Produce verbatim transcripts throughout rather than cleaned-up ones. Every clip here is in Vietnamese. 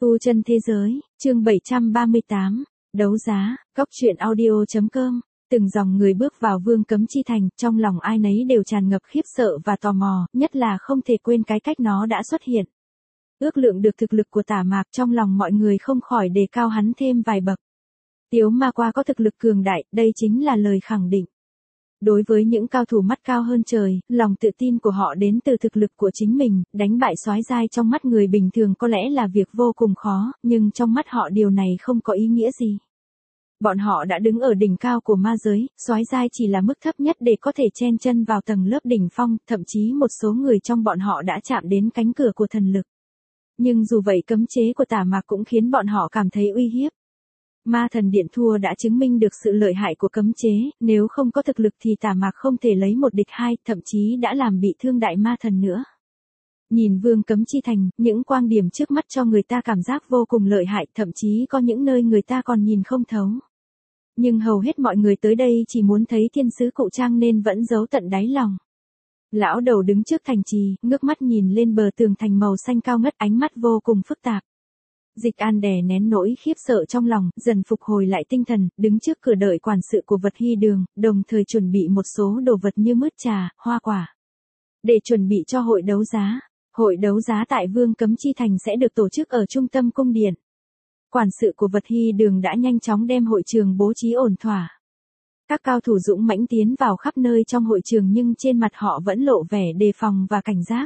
Tu chân thế giới, chương bảy trăm ba mươi tám, đấu giá, góc truyện audio.com. Từng dòng người bước vào Vương Cấm Chi Thành, trong lòng ai nấy đều tràn ngập khiếp sợ và tò mò, nhất là không thể quên cái cách nó đã xuất hiện. Ước lượng được thực lực của Tả Mạc, trong lòng mọi người không khỏi đề cao hắn thêm vài bậc. Tiếu Ma Qua có thực lực cường đại, đây chính là lời khẳng định. Đối với những cao thủ mắt cao hơn trời, lòng tự tin của họ đến từ thực lực của chính mình, đánh bại soái giai trong mắt người bình thường có lẽ là việc vô cùng khó, nhưng trong mắt họ điều này không có ý nghĩa gì. Bọn họ đã đứng ở đỉnh cao của ma giới, soái giai chỉ là mức thấp nhất để có thể chen chân vào tầng lớp đỉnh phong, thậm chí một số người trong bọn họ đã chạm đến cánh cửa của thần lực. Nhưng dù vậy cấm chế của Tả Mạc cũng khiến bọn họ cảm thấy uy hiếp. Ma thần điện thua đã chứng minh được sự lợi hại của cấm chế, nếu không có thực lực thì Tả Mạc không thể lấy một địch hai, thậm chí đã làm bị thương đại ma thần nữa. Nhìn Vương Cấm Chi Thành, những quang điểm trước mắt cho người ta cảm giác vô cùng lợi hại, thậm chí có những nơi người ta còn nhìn không thấu. Nhưng hầu hết mọi người tới đây chỉ muốn thấy thiên sứ Cụ Trang nên vẫn giấu tận đáy lòng. Lão đầu đứng trước thành trì, ngước mắt nhìn lên bờ tường thành màu xanh cao ngất, ánh mắt vô cùng phức tạp. Dịch An đè nén nỗi khiếp sợ trong lòng, dần phục hồi lại tinh thần, đứng trước cửa đợi quản sự của Vật Hy Đường, đồng thời chuẩn bị một số đồ vật như mứt trà, hoa quả. Để chuẩn bị cho hội đấu giá. Hội đấu giá tại Vương Cấm Chi Thành sẽ được tổ chức ở trung tâm cung điện. Quản sự của Vật Hy Đường đã nhanh chóng đem hội trường bố trí ổn thỏa. Các cao thủ dũng mãnh tiến vào khắp nơi trong hội trường nhưng trên mặt họ vẫn lộ vẻ đề phòng và cảnh giác.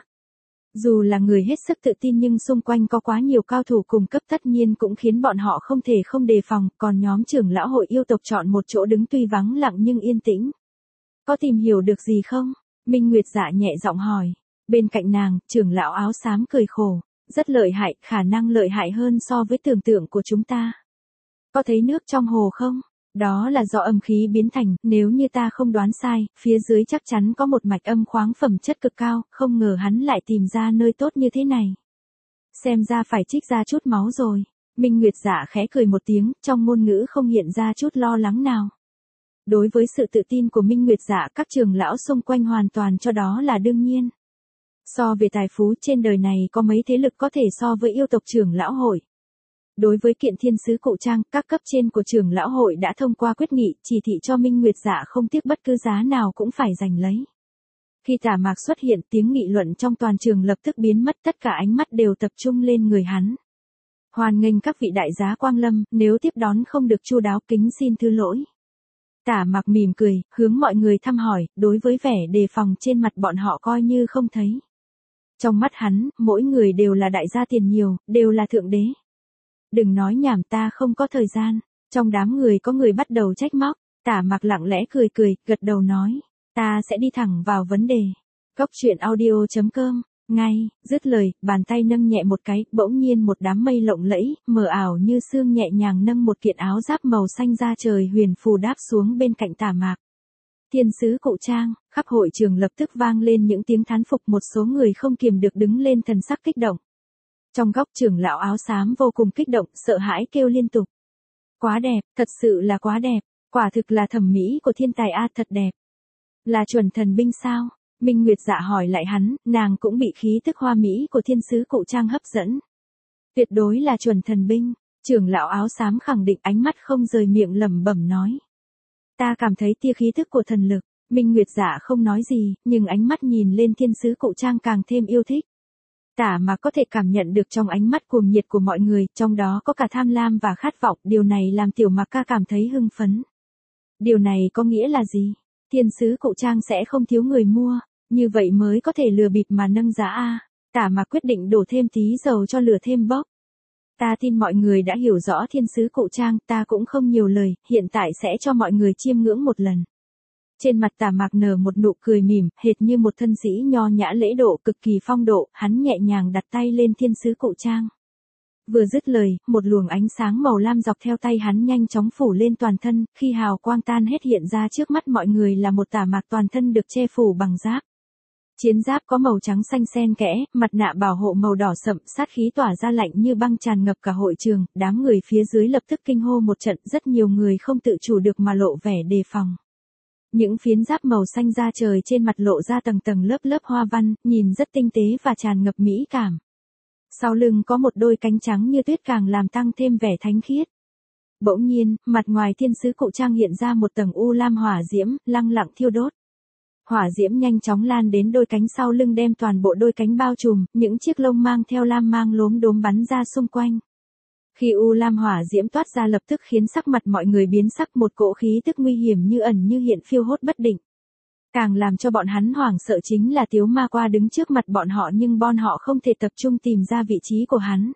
Dù là người hết sức tự tin nhưng xung quanh có quá nhiều cao thủ cùng cấp tất nhiên cũng khiến bọn họ không thể không đề phòng, còn nhóm trưởng lão hội yêu tộc chọn một chỗ đứng tuy vắng lặng nhưng yên tĩnh. Có tìm hiểu được gì không? Minh Nguyệt Dạ nhẹ giọng hỏi. Bên cạnh nàng, trưởng lão áo xám cười khổ. Rất lợi hại, khả năng lợi hại hơn so với tưởng tượng của chúng ta. Có thấy nước trong hồ không? Đó là do âm khí biến thành, nếu như ta không đoán sai, phía dưới chắc chắn có một mạch âm khoáng phẩm chất cực cao, không ngờ hắn lại tìm ra nơi tốt như thế này. Xem ra phải trích ra chút máu rồi. Minh Nguyệt Dạ khẽ cười một tiếng, trong ngôn ngữ không hiện ra chút lo lắng nào. Đối với sự tự tin của Minh Nguyệt Dạ, các trưởng lão xung quanh hoàn toàn cho đó là đương nhiên. So về tài phú trên đời này có mấy thế lực có thể so với yêu tộc trưởng lão hội. Đối với kiện thiên sứ Cụ Trang, các cấp trên của trưởng lão hội đã thông qua quyết nghị, chỉ thị cho Minh Nguyệt Dạ không tiếc bất cứ giá nào cũng phải giành lấy. Khi Tả Mạc xuất hiện, tiếng nghị luận trong toàn trường lập tức biến mất, tất cả ánh mắt đều tập trung lên người hắn. Hoan nghênh các vị đại giá quang lâm, nếu tiếp đón không được chu đáo kính xin thứ lỗi. Tả Mạc mỉm cười, hướng mọi người thăm hỏi, đối với vẻ đề phòng trên mặt bọn họ coi như không thấy. Trong mắt hắn, mỗi người đều là đại gia tiền nhiều, đều là thượng đế. Đừng nói nhảm, ta không có thời gian. Trong đám người có người bắt đầu trách móc. Tả Mạc lặng lẽ cười cười, gật đầu nói. Ta sẽ đi thẳng vào vấn đề. Góc truyện audio.com. Ngay, dứt lời, bàn tay nâng nhẹ một cái, bỗng nhiên một đám mây lộng lẫy, mờ ảo như sương nhẹ nhàng nâng một kiện áo giáp màu xanh ra trời huyền phù đáp xuống bên cạnh Tả Mạc. Thiên sứ Cụ Trang, khắp hội trường lập tức vang lên những tiếng thán phục, một số người không kiềm được đứng lên thần sắc kích động. Trong góc trưởng lão áo xám vô cùng kích động, sợ hãi kêu liên tục. Quá đẹp, thật sự là quá đẹp, quả thực là thẩm mỹ của thiên tài a, thật đẹp. Là chuẩn thần binh sao? Minh Nguyệt Dạ hỏi lại hắn, nàng cũng bị khí tức hoa mỹ của thiên sứ Cụ Trang hấp dẫn. Tuyệt đối là chuẩn thần binh, trưởng lão áo xám khẳng định, ánh mắt không rời miệng lẩm bẩm nói. Ta cảm thấy tia khí tức của thần lực. Minh Nguyệt Dạ không nói gì, nhưng ánh mắt nhìn lên thiên sứ Cụ Trang càng thêm yêu thích. Tả Mạc có thể cảm nhận được trong ánh mắt cuồng nhiệt của mọi người, trong đó có cả tham lam và khát vọng, điều này làm Tiểu Mạc ca cảm thấy hưng phấn. Điều này có nghĩa là gì? Thiên sứ Cụ Trang sẽ không thiếu người mua, như vậy mới có thể lừa bịp mà nâng giá a. Tả Mạc quyết định đổ thêm tí dầu cho lửa thêm bốc. Ta tin mọi người đã hiểu rõ thiên sứ Cụ Trang, ta cũng không nhiều lời, hiện tại sẽ cho mọi người chiêm ngưỡng một lần. Trên mặt Tả Mạc nở một nụ cười mỉm, hệt như một thân sĩ nho nhã lễ độ cực kỳ phong độ, hắn nhẹ nhàng đặt tay lên thiên sứ Cụ Trang. Vừa dứt lời, một luồng ánh sáng màu lam dọc theo tay hắn nhanh chóng phủ lên toàn thân, khi hào quang tan hết hiện ra trước mắt mọi người là một Tả Mạc toàn thân được che phủ bằng giáp. Chiến giáp có màu trắng xanh xen kẽ, mặt nạ bảo hộ màu đỏ sậm, sát khí tỏa ra lạnh như băng tràn ngập cả hội trường, đám người phía dưới lập tức kinh hô một trận, rất nhiều người không tự chủ được mà lộ vẻ đề phòng. Những phiến giáp màu xanh da trời trên mặt lộ ra tầng tầng lớp lớp hoa văn, nhìn rất tinh tế và tràn ngập mỹ cảm. Sau lưng có một đôi cánh trắng như tuyết càng làm tăng thêm vẻ thánh khiết. Bỗng nhiên, mặt ngoài thiên sứ cụ trang hiện ra một tầng u lam hỏa diễm, lăng lặng thiêu đốt. Hỏa diễm nhanh chóng lan đến đôi cánh sau lưng đem toàn bộ đôi cánh bao trùm, những chiếc lông mang theo lam mang lốm đốm bắn ra xung quanh. Khi u lam hỏa diễm toát ra lập tức khiến sắc mặt mọi người biến sắc, một cỗ khí tức nguy hiểm như ẩn như hiện phiêu hốt bất định. Càng làm cho bọn hắn hoảng sợ chính là Tiếu Ma Qua đứng trước mặt bọn họ nhưng bọn họ không thể tập trung tìm ra vị trí của hắn.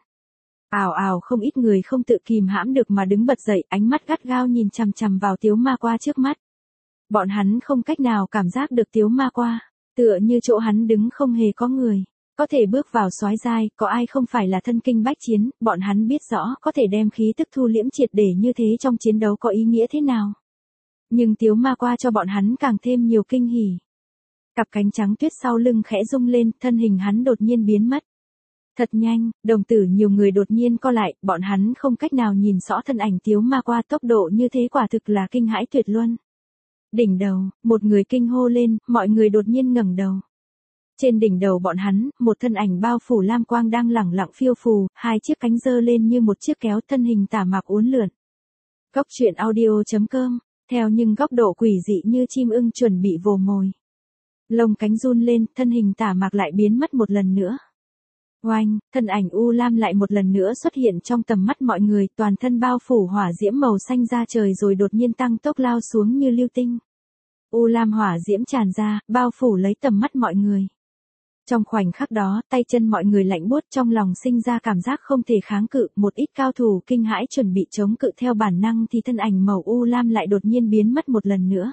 Ào ào, không ít người không tự kìm hãm được mà đứng bật dậy, ánh mắt gắt gao nhìn chằm chằm vào Tiếu Ma Qua trước mắt. Bọn hắn không cách nào cảm giác được Tiếu Ma Qua, tựa như chỗ hắn đứng không hề có người. Có thể bước vào soái giai, có ai không phải là thân kinh bách chiến, bọn hắn biết rõ có thể đem khí tức thu liễm triệt để như thế trong chiến đấu có ý nghĩa thế nào. Nhưng Tiếu Ma Qua cho bọn hắn càng thêm nhiều kinh hỉ. Cặp cánh trắng tuyết sau lưng khẽ rung lên, thân hình hắn đột nhiên biến mất. Thật nhanh, đồng tử nhiều người đột nhiên co lại, bọn hắn không cách nào nhìn rõ thân ảnh Tiếu Ma Qua, tốc độ như thế quả thực là kinh hãi tuyệt luân. Đỉnh đầu, một người kinh hô lên, mọi người đột nhiên ngẩng đầu. Trên đỉnh đầu bọn hắn, một thân ảnh bao phủ lam quang đang lẳng lặng phiêu phù, hai chiếc cánh giơ lên như một chiếc kéo, thân hình tả mạc uốn lượn. Góc truyện audio chấm com, theo nhưng góc độ quỷ dị như chim ưng chuẩn bị vồ mồi. Lông cánh run lên, thân hình tả mạc lại biến mất một lần nữa. Oanh, thân ảnh U Lam lại một lần nữa xuất hiện trong tầm mắt mọi người, toàn thân bao phủ hỏa diễm màu xanh ra trời rồi đột nhiên tăng tốc lao xuống như lưu tinh. U Lam hỏa diễm tràn ra, bao phủ lấy tầm mắt mọi người. Trong khoảnh khắc đó, tay chân mọi người lạnh buốt, trong lòng sinh ra cảm giác không thể kháng cự, một ít cao thủ kinh hãi chuẩn bị chống cự theo bản năng thì thân ảnh màu U Lam lại đột nhiên biến mất một lần nữa.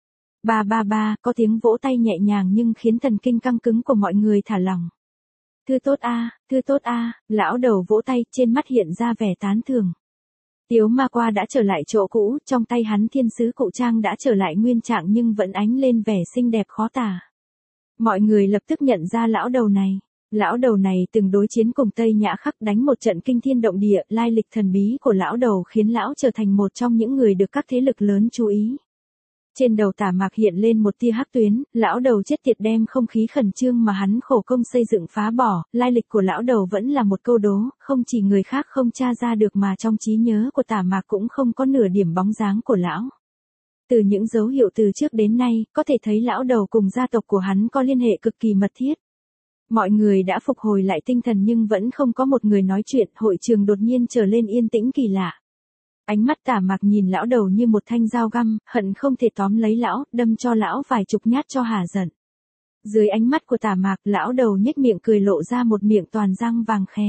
Ba ba ba, có tiếng vỗ tay nhẹ nhàng nhưng khiến thần kinh căng cứng của mọi người thả lỏng. Thư tốt a, à, thư tốt a, à, lão đầu vỗ tay, trên mắt hiện ra vẻ tán thưởng. Tiếu Ma Qua đã trở lại chỗ cũ, trong tay hắn thiên sứ cụ trang đã trở lại nguyên trạng nhưng vẫn ánh lên vẻ xinh đẹp khó tả. Mọi người lập tức nhận ra lão đầu này. Lão đầu này từng đối chiến cùng Tây Nhã Khắc, đánh một trận kinh thiên động địa, lai lịch thần bí của lão đầu khiến lão trở thành một trong những người được các thế lực lớn chú ý. Trên đầu tả mạc hiện lên một tia hắc tuyến, lão đầu chết tiệt đem không khí khẩn trương mà hắn khổ công xây dựng phá bỏ, lai lịch của lão đầu vẫn là một câu đố, không chỉ người khác không tra ra được mà trong trí nhớ của tả mạc cũng không có nửa điểm bóng dáng của lão. Từ những dấu hiệu từ trước đến nay, có thể thấy lão đầu cùng gia tộc của hắn có liên hệ cực kỳ mật thiết. Mọi người đã phục hồi lại tinh thần nhưng vẫn không có một người nói chuyện, hội trường đột nhiên trở lên yên tĩnh kỳ lạ. Ánh mắt tả mạc nhìn lão đầu như một thanh dao găm, hận không thể tóm lấy lão, đâm cho lão vài chục nhát cho hả giận. Dưới ánh mắt của tả mạc, lão đầu nhếch miệng cười lộ ra một miệng toàn răng vàng khè.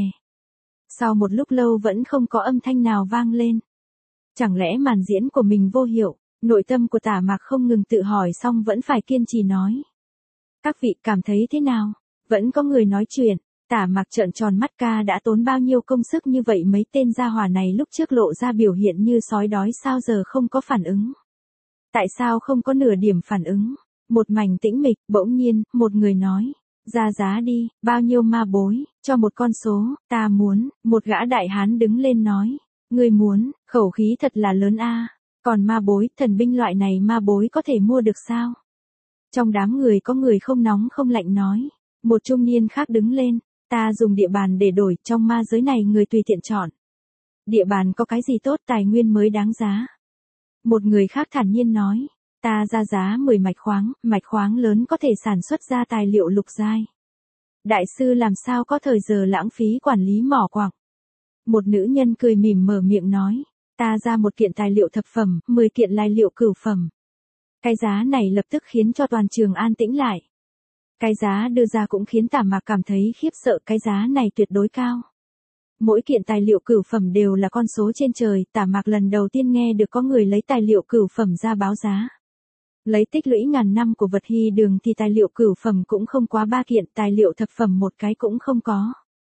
Sau một lúc lâu vẫn không có âm thanh nào vang lên. Chẳng lẽ màn diễn của mình vô hiệu? Nội tâm của tả mạc không ngừng tự hỏi xong vẫn phải kiên trì nói. Các vị cảm thấy thế nào? Vẫn có người nói chuyện. Tả mạc trợn tròn mắt, ca đã tốn bao nhiêu công sức như vậy, mấy tên gia hỏa này lúc trước lộ ra biểu hiện như sói đói sao giờ không có phản ứng? Tại sao không có nửa điểm phản ứng? Một mảnh tĩnh mịch, bỗng nhiên, một người nói. Ra giá đi, bao nhiêu ma bối, cho một con số, ta muốn, một gã đại hán đứng lên nói. Người muốn, khẩu khí thật là lớn a. Còn ma bối, thần binh loại này ma bối có thể mua được sao? Trong đám người có người không nóng không lạnh nói. Một trung niên khác đứng lên. Ta dùng địa bàn để đổi, trong ma giới này người tùy tiện chọn. Địa bàn có cái gì tốt, tài nguyên mới đáng giá. Một người khác thản nhiên nói. Ta ra giá mười mạch khoáng, mạch khoáng lớn có thể sản xuất ra tài liệu lục giai. Đại sư làm sao có thời giờ lãng phí quản lý mỏ quặng. Một nữ nhân cười mỉm mở miệng nói. Ta ra một kiện tài liệu thập phẩm, mười kiện lai liệu cửu phẩm. Cái giá này lập tức khiến cho toàn trường an tĩnh lại. Cái giá đưa ra cũng khiến tả mạc cảm thấy khiếp sợ, cái giá này tuyệt đối cao. Mỗi kiện tài liệu cửu phẩm đều là con số trên trời, tả mạc lần đầu tiên nghe được có người lấy tài liệu cửu phẩm ra báo giá. Lấy tích lũy ngàn năm của vật hy đường thì tài liệu cửu phẩm cũng không quá ba kiện, tài liệu thập phẩm một cái cũng không có.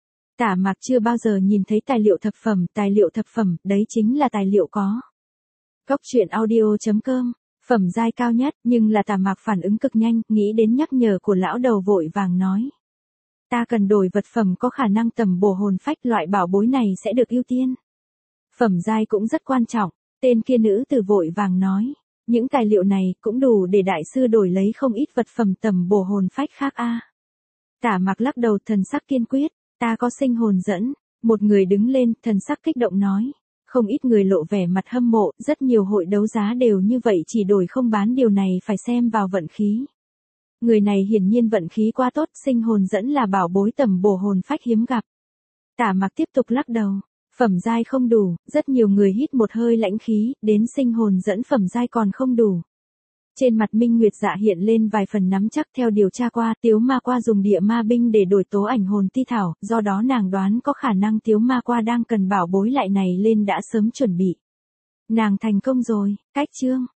Tả mạc chưa bao giờ nhìn thấy tài liệu thập phẩm, tài liệu thập phẩm, đấy chính là tài liệu có. Góc truyện audio chấm com, phẩm giai cao nhất, nhưng là tả mạc phản ứng cực nhanh, nghĩ đến nhắc nhở của lão đầu vội vàng nói. Ta cần đổi vật phẩm có khả năng tầm bổ hồn phách, loại bảo bối này sẽ được ưu tiên. Phẩm giai cũng rất quan trọng, tên kia nữ tử vội vàng nói. Những tài liệu này cũng đủ để đại sư đổi lấy không ít vật phẩm tầm bổ hồn phách khác a. Tả mạc lắc đầu, thần sắc kiên quyết. Ta có sinh hồn dẫn. Một người đứng lên, thần sắc kích động nói. Không ít người lộ vẻ mặt hâm mộ, rất nhiều hội đấu giá đều như vậy chỉ đổi không bán, điều này phải xem vào vận khí. Người này hiển nhiên vận khí quá tốt, sinh hồn dẫn là bảo bối tầm bổ hồn phách hiếm gặp. Tả Mặc tiếp tục lắc đầu. Phẩm giai không đủ, rất nhiều người hít một hơi lãnh khí, đến sinh hồn dẫn phẩm giai còn không đủ. Trên mặt Minh Nguyệt Dạ hiện lên vài phần nắm chắc, theo điều tra qua, Tiếu Ma Qua dùng địa ma binh để đổi tố ảnh hồn ti thảo, do đó nàng đoán có khả năng Tiếu Ma Qua đang cần bảo bối lại này lên đã sớm chuẩn bị. Nàng thành công rồi, cách chương.